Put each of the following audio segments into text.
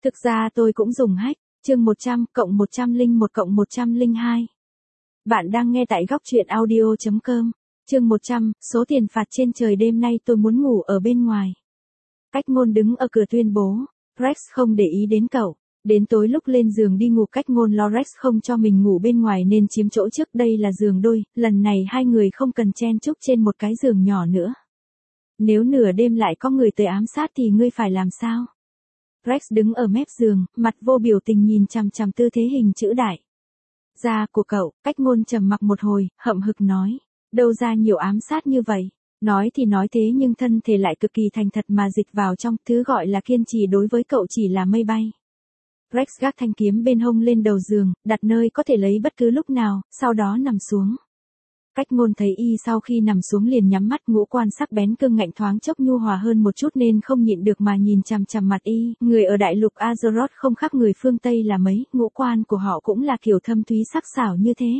Thực ra tôi cũng dùng hack, chương 100 cộng 101 cộng 102. Bạn đang nghe tại góc truyện audio.com, chương 100, số tiền phạt trên trời đêm nay tôi muốn ngủ ở bên ngoài. Cách Ngôn đứng ở cửa tuyên bố, Rex không để ý đến cậu. Đến tối lúc lên giường đi ngủ Cách Ngôn lo Rex không cho mình ngủ bên ngoài nên chiếm chỗ trước, đây là giường đôi, lần này hai người không cần chen chúc trên một cái giường nhỏ nữa. Nếu nửa đêm lại có người tới ám sát thì ngươi phải làm sao? Rex đứng ở mép giường, mặt vô biểu tình nhìn chằm chằm tư thế hình chữ đại. Da của cậu, Cách Ngôn trầm mặc một hồi, hậm hực nói. Đâu ra nhiều ám sát như vậy? Nói thì nói thế nhưng thân thể lại cực kỳ thành thật mà dịch vào trong, thứ gọi là kiên trì đối với cậu chỉ là mây bay. Rex gác thanh kiếm bên hông lên đầu giường, đặt nơi có thể lấy bất cứ lúc nào, sau đó nằm xuống. Cách Ngôn thấy y sau khi nằm xuống liền nhắm mắt, ngũ quan sắc bén cương ngạnh thoáng chốc nhu hòa hơn một chút nên không nhịn được mà nhìn chằm chằm mặt y. Người ở đại lục Azeroth không khác người phương Tây là mấy, ngũ quan của họ cũng là kiểu thâm thúy sắc sảo như thế.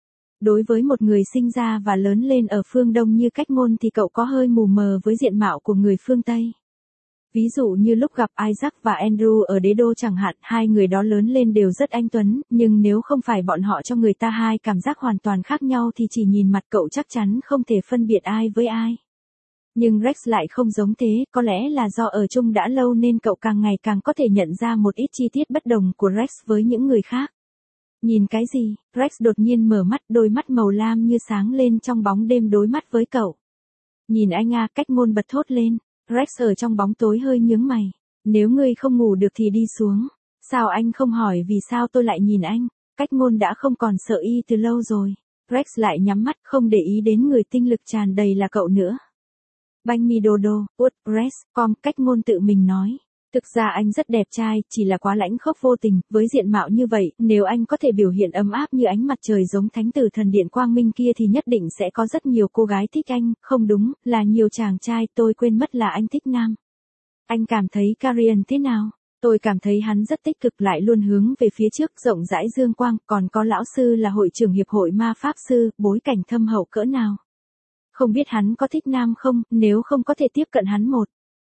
Đối với một người sinh ra và lớn lên ở phương Đông như Cách Ngôn thì cậu có hơi mù mờ với diện mạo của người phương Tây. Ví dụ như lúc gặp Isaac và Andrew ở đế đô chẳng hạn, hai người đó lớn lên đều rất anh tuấn, nhưng nếu không phải bọn họ cho người ta hai cảm giác hoàn toàn khác nhau thì chỉ nhìn mặt cậu chắc chắn không thể phân biệt ai với ai. Nhưng Rex lại không giống thế, có lẽ là do ở chung đã lâu nên cậu càng ngày càng có thể nhận ra một ít chi tiết bất đồng của Rex với những người khác. Nhìn cái gì? Rex đột nhiên mở mắt, đôi mắt màu lam như sáng lên trong bóng đêm đối mắt với cậu. Nhìn anh à, Cách Ngôn bật thốt lên. Rex ở trong bóng tối hơi nhướng mày. Nếu ngươi không ngủ được thì đi xuống. Sao anh không hỏi vì sao tôi lại nhìn anh? Cách Ngôn đã không còn sợ y từ lâu rồi. Rex lại nhắm mắt không để ý đến người tinh lực tràn đầy là cậu nữa. Banh mi đô đô, út, Rex, Cách Ngôn tự mình nói. Thực ra anh rất đẹp trai, chỉ là quá lãnh khốc vô tình, với diện mạo như vậy, nếu anh có thể biểu hiện ấm áp như ánh mặt trời giống thánh tử thần điện quang minh kia thì nhất định sẽ có rất nhiều cô gái thích anh, không đúng, là nhiều chàng trai, tôi quên mất là anh thích nam. Anh cảm thấy Carian thế nào? Tôi cảm thấy hắn rất tích cực, lại luôn hướng về phía trước, rộng rãi dương quang, còn có lão sư là hội trưởng hiệp hội ma pháp sư, bối cảnh thâm hậu cỡ nào. Không biết hắn có thích nam không, nếu không có thể tiếp cận hắn một.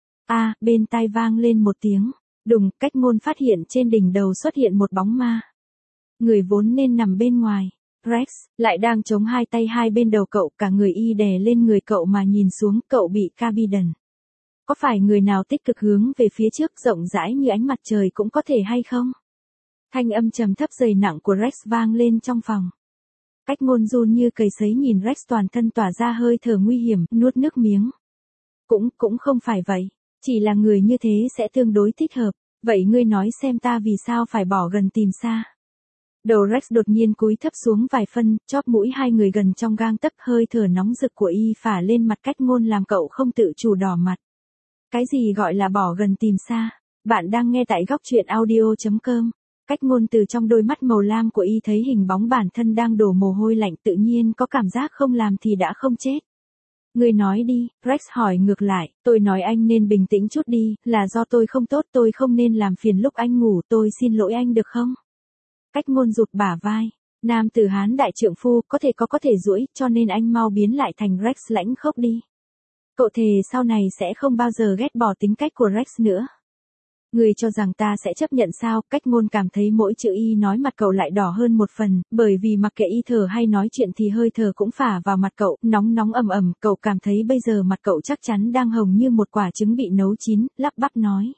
Bên tai vang lên một tiếng. Đùng, Cách Ngôn phát hiện trên đỉnh đầu xuất hiện một bóng ma. Người vốn nên nằm bên ngoài. Rex, lại đang chống hai tay hai bên đầu cậu, cả người y đè lên người cậu mà nhìn xuống, cậu bị Carbiden. Có phải người nào tích cực hướng về phía trước rộng rãi như ánh mặt trời cũng có thể hay không? Thanh âm trầm thấp dày nặng của Rex vang lên trong phòng. Cách Ngôn run như cầy sấy nhìn Rex toàn thân tỏa ra hơi thở nguy hiểm, nuốt nước miếng. Cũng không phải vậy. Chỉ là người như thế sẽ tương đối thích hợp. Vậy ngươi nói xem ta vì sao phải bỏ gần tìm xa. Đầu Rex đột nhiên cúi thấp xuống vài phân, chóp mũi hai người gần trong gang tấc, hơi thở nóng rực của y phả lên mặt Cách Ngôn làm cậu không tự chủ đỏ mặt. Cái gì gọi là bỏ gần tìm xa? Bạn đang nghe tại góc truyện audio.com. Cách Ngôn từ trong đôi mắt màu lam của y thấy hình bóng bản thân đang đổ mồ hôi lạnh, tự nhiên có cảm giác không làm thì đã không chết. Ngươi nói đi, Rex hỏi ngược lại, tôi nói anh nên bình tĩnh chút đi, là do tôi không tốt, tôi không nên làm phiền lúc anh ngủ, tôi xin lỗi anh được không? Cách Ngôn rụt bả vai, nam tử Hán đại trượng phu, có thể duỗi, cho nên anh mau biến lại thành Rex lãnh khốc đi. Cậu thề sau này sẽ không bao giờ ghét bỏ tính cách của Rex nữa. Ngươi cho rằng ta sẽ chấp nhận sao? Cách Ngôn cảm thấy mỗi chữ y nói mặt cậu lại đỏ hơn một phần, bởi vì mặc kệ y thở hay nói chuyện thì hơi thở cũng phả vào mặt cậu, nóng ầm ầm, cậu cảm thấy bây giờ mặt cậu chắc chắn đang hồng như một quả trứng bị nấu chín, lắp bắp nói.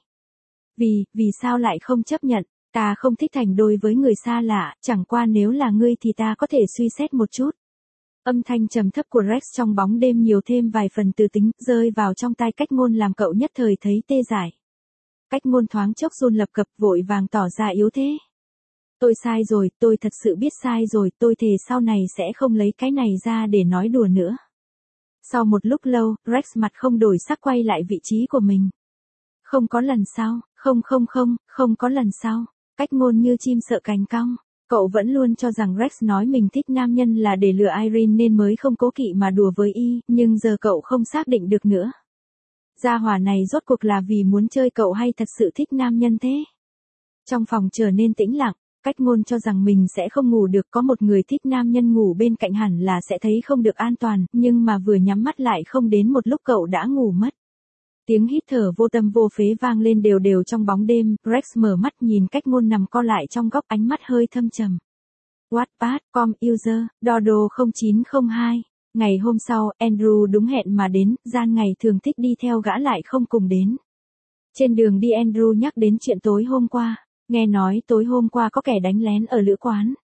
Vì sao lại không chấp nhận? Ta không thích thành đôi với người xa lạ, chẳng qua nếu là ngươi thì ta có thể suy xét một chút. Âm thanh trầm thấp của Rex trong bóng đêm nhiều thêm vài phần từ tính, rơi vào trong tai Cách Ngôn làm cậu nhất thời thấy tê dại. Cách Ngôn thoáng chốc run lập cập, vội vàng tỏ ra yếu thế. Tôi sai rồi, tôi thật sự biết sai rồi, tôi thề sau này sẽ không lấy cái này ra để nói đùa nữa. Sau một lúc lâu, Rex mặt không đổi sắc quay lại vị trí của mình. Không có lần sau, không có lần sau. Cách Ngôn như chim sợ cánh cong. Cậu vẫn luôn cho rằng Rex nói mình thích nam nhân là để lừa Irene nên mới không cố kỵ mà đùa với y, nhưng giờ cậu không xác định được nữa. Gia hỏa này rốt cuộc là vì muốn chơi cậu hay thật sự thích nam nhân thế? Trong phòng trở nên tĩnh lặng, Cách Ngôn cho rằng mình sẽ không ngủ được, có một người thích nam nhân ngủ bên cạnh hẳn là sẽ thấy không được an toàn, nhưng mà vừa nhắm mắt lại không đến một lúc cậu đã ngủ mất. Tiếng hít thở vô tâm vô phế vang lên đều đều trong bóng đêm, Rex mở mắt nhìn Cách Ngôn nằm co lại trong góc, ánh mắt hơi thâm trầm. Wattpad, com user, Dodo 0902. Ngày hôm sau, Andrew đúng hẹn mà đến, Gian ngày thường thích đi theo gã lại không cùng đến. Trên đường đi Andrew nhắc đến chuyện tối hôm qua, nghe nói tối hôm qua có kẻ đánh lén ở lữ quán.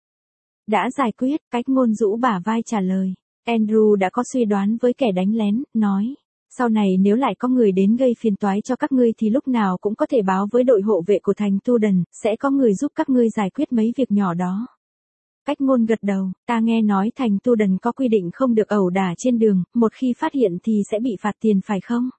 Đã giải quyết, Cách Ngôn rũ bả vai trả lời. Andrew đã có suy đoán với kẻ đánh lén, nói. Sau này nếu lại có người đến gây phiền toái cho các ngươi thì lúc nào cũng có thể báo với đội hộ vệ của thành Tudden, sẽ có người giúp các ngươi giải quyết mấy việc nhỏ đó. Cách Ngôn gật đầu, ta nghe nói thành Tudden có quy định không được ẩu đả trên đường, một khi phát hiện thì sẽ bị phạt tiền phải không?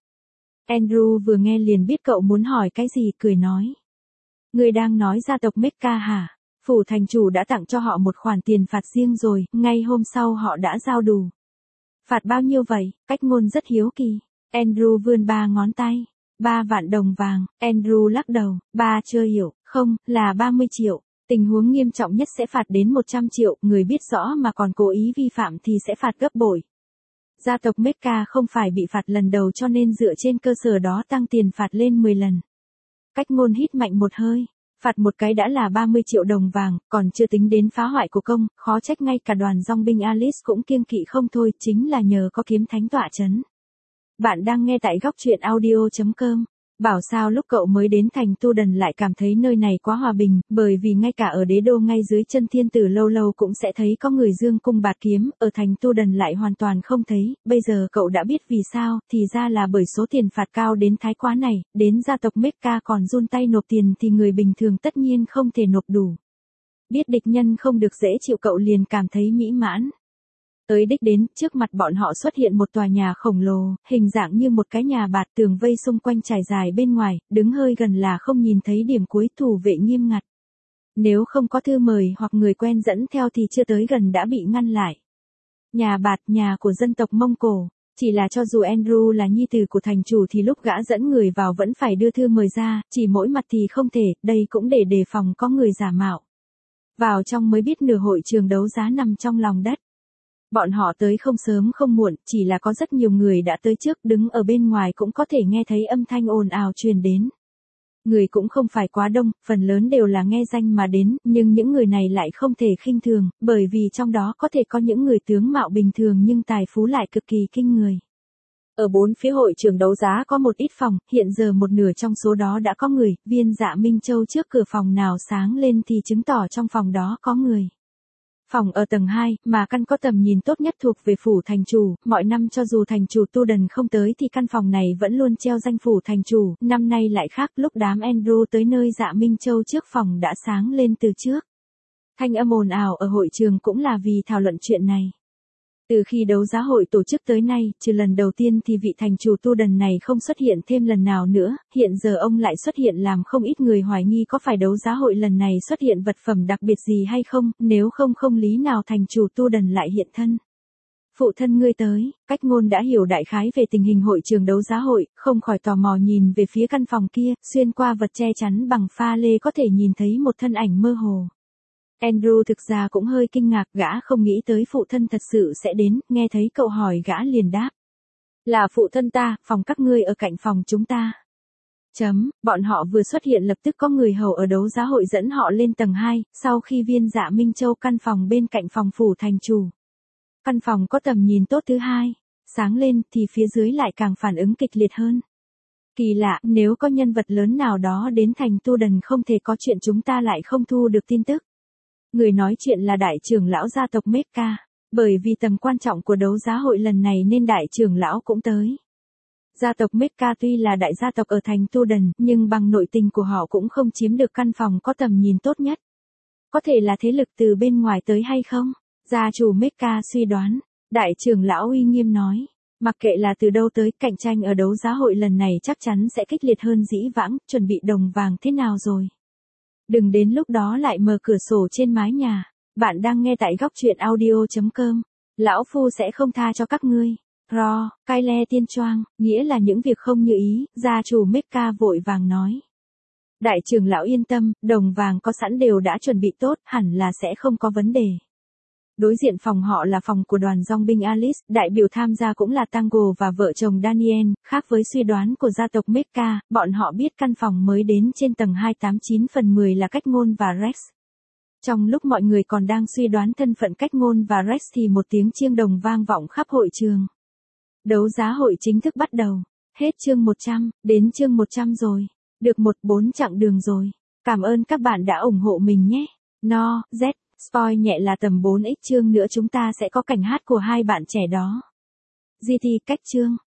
Andrew vừa nghe liền biết cậu muốn hỏi cái gì, cười nói. Ngươi đang nói gia tộc Mecca hả? Phủ thành chủ đã tặng cho họ một khoản tiền phạt riêng rồi, ngay hôm sau họ đã giao đủ. Phạt bao nhiêu vậy? Cách Ngôn rất hiếu kỳ. Andrew vươn 3 ngón tay. 3 vạn đồng vàng. Andrew lắc đầu. Ba chưa hiểu. Không, là 30 triệu. Tình huống nghiêm trọng nhất sẽ phạt đến 100 triệu. Người biết rõ mà còn cố ý vi phạm thì sẽ phạt gấp bội. Gia tộc Mecca không phải bị phạt lần đầu cho nên dựa trên cơ sở đó tăng tiền phạt lên 10 lần. Cách Ngôn hít mạnh một hơi. Phạt một cái đã là 30 triệu đồng vàng, còn chưa tính đến phá hoại của công, khó trách ngay cả đoàn dòng binh Alice cũng kiêng kỵ không thôi, chính là nhờ có kiếm thánh tọa chấn. Bạn đang nghe tại góc truyện audio.com. Bảo sao lúc cậu mới đến thành Tudden lại cảm thấy nơi này quá hòa bình, bởi vì ngay cả ở đế đô ngay dưới chân thiên tử lâu lâu cũng sẽ thấy có người dương cung bạt kiếm, ở thành Tudden lại hoàn toàn không thấy, bây giờ cậu đã biết vì sao, thì ra là bởi số tiền phạt cao đến thái quá này, đến gia tộc Mecca còn run tay nộp tiền thì người bình thường tất nhiên không thể nộp đủ. Biết địch nhân không được dễ chịu cậu liền cảm thấy mỹ mãn. Tới đích đến, trước mặt bọn họ xuất hiện một tòa nhà khổng lồ, hình dạng như một cái nhà bạt, tường vây xung quanh trải dài bên ngoài, đứng hơi gần là không nhìn thấy điểm cuối, thủ vệ nghiêm ngặt. Nếu không có thư mời hoặc người quen dẫn theo thì chưa tới gần đã bị ngăn lại. Nhà bạt, nhà của dân tộc Mông Cổ. Chỉ là cho dù Andrew là nhi tử của thành chủ thì lúc gã dẫn người vào vẫn phải đưa thư mời ra, chỉ mỗi mặt thì không thể, đây cũng để đề phòng có người giả mạo. Vào trong mới biết nửa hội trường đấu giá nằm trong lòng đất. Bọn họ tới không sớm không muộn, chỉ là có rất nhiều người đã tới trước, đứng ở bên ngoài cũng có thể nghe thấy âm thanh ồn ào truyền đến. Người cũng không phải quá đông, phần lớn đều là nghe danh mà đến, nhưng những người này lại không thể khinh thường, bởi vì trong đó có thể có những người tướng mạo bình thường nhưng tài phú lại cực kỳ kinh người. Ở 4 phía hội trường đấu giá có một ít phòng, hiện giờ một nửa trong số đó đã có người, Viên Dạ Minh Châu trước cửa phòng nào sáng lên thì chứng tỏ trong phòng đó có người. Phòng ở tầng 2, mà căn có tầm nhìn tốt nhất thuộc về phủ thành chủ, mọi năm cho dù thành chủ Tudden không tới thì căn phòng này vẫn luôn treo danh phủ thành chủ, năm nay lại khác, lúc đám Andrew tới nơi Dạ Minh Châu trước phòng đã sáng lên từ trước. Thanh âm ồn ào ở hội trường cũng là vì thảo luận chuyện này. Từ khi đấu giá hội tổ chức tới nay, trừ lần đầu tiên thì vị thành chủ Tudden này không xuất hiện thêm lần nào nữa, hiện giờ ông lại xuất hiện làm không ít người hoài nghi có phải đấu giá hội lần này xuất hiện vật phẩm đặc biệt gì hay không, nếu không không lý nào thành chủ Tudden lại hiện thân. Phụ thân ngươi tới, Cách Ngôn đã hiểu đại khái về tình hình hội trường đấu giá hội, không khỏi tò mò nhìn về phía căn phòng kia, xuyên qua vật che chắn bằng pha lê có thể nhìn thấy một thân ảnh mơ hồ. Andrew thực ra cũng hơi kinh ngạc, gã không nghĩ tới phụ thân thật sự sẽ đến, nghe thấy cậu hỏi gã liền đáp. Là phụ thân ta, phòng các ngươi ở cạnh phòng chúng ta. Bọn họ vừa xuất hiện lập tức có người hầu ở đấu giá hội dẫn họ lên tầng 2, sau khi Viên Dạ Minh Châu căn phòng bên cạnh phòng phủ thành chủ. Căn phòng có tầm nhìn tốt thứ hai, sáng lên thì phía dưới lại càng phản ứng kịch liệt hơn. Kỳ lạ, nếu có nhân vật lớn nào đó đến thành Tudden không thể có chuyện chúng ta lại không thu được tin tức. Người nói chuyện là đại trưởng lão gia tộc Mecca, bởi vì tầm quan trọng của đấu giá hội lần này nên đại trưởng lão cũng tới. Gia tộc Mecca tuy là đại gia tộc ở thành Tudden, nhưng bằng nội tình của họ cũng không chiếm được căn phòng có tầm nhìn tốt nhất. Có thể là thế lực từ bên ngoài tới hay không? Gia chủ Mecca suy đoán. Đại trưởng lão uy nghiêm nói. Mặc kệ là từ đâu tới, cạnh tranh ở đấu giá hội lần này chắc chắn sẽ kịch liệt hơn dĩ vãng, chuẩn bị đồng vàng thế nào rồi? Đừng đến lúc đó lại mở cửa sổ trên mái nhà. Bạn đang nghe tại góc truyện audio.com. Lão Phu sẽ không tha cho các ngươi. Ro, Kyle tiên choang, nghĩa là những việc không như ý, gia chủ Mecca vội vàng nói. Đại trưởng lão yên tâm, đồng vàng có sẵn đều đã chuẩn bị tốt, hẳn là sẽ không có vấn đề. Đối diện phòng họ là phòng của đoàn dong binh Alice, đại biểu tham gia cũng là Tango và vợ chồng Daniel, khác với suy đoán của gia tộc Mecca, bọn họ biết căn phòng mới đến trên tầng 289/10 là Cách Ngôn và Rex. Trong lúc mọi người còn đang suy đoán thân phận Cách Ngôn và Rex thì một tiếng chiêng đồng vang vọng khắp hội trường. Đấu giá hội chính thức bắt đầu. Hết chương 100, đến chương 100 rồi. Được 4 chặng đường rồi. Cảm ơn các bạn đã ủng hộ mình nhé. No, Z, spoil nhẹ là tầm 4x chương nữa chúng ta sẽ có cảnh hát của hai bạn trẻ đó. GT cách chương.